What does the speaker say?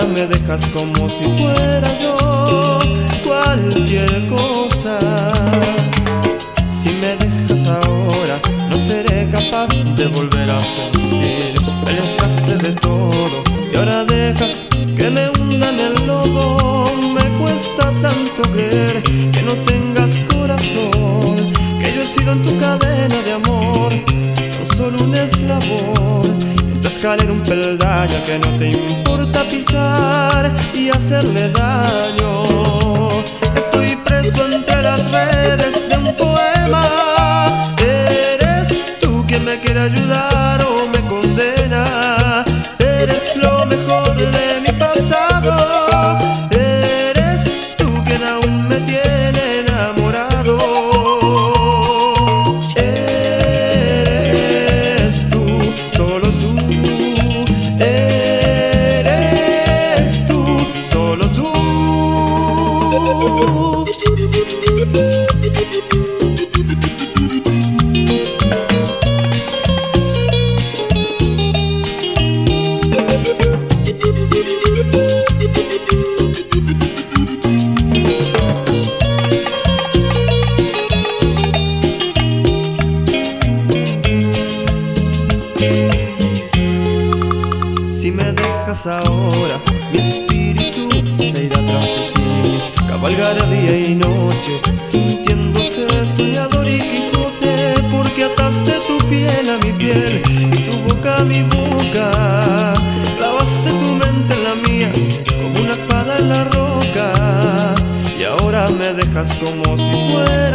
me dejas como si fuera yo cualquier cosa. Si me dejas ahora, no seré capaz de volver a sentir. Me alejaste de todo y ahora dejas que me hunda en el lodo. Me cuesta tanto creer que no tengas corazón, que yo he sido en tu cadena de amor no solo un eslabón, en tu escalera un peldaño que no te importa pisar y hacerle daño. Estoy preso entre las redes de un poema. Eres tú quien me quiere ayudar o me condena. Eres lo mejor de mi pasado. Eres tú quien aún me tiene enamorado. Eres tú, solo tú. Eres tú, solo tú. Si me dejas ahora, mi espíritu se irá tras de ti. Cabalgará día y noche, sintiéndose soñador y Quijote, porque ataste tu piel a mi piel y tu boca a mi boca. Clavaste tu mente en la mía como una espada en la roca, y ahora me dejas como si fuera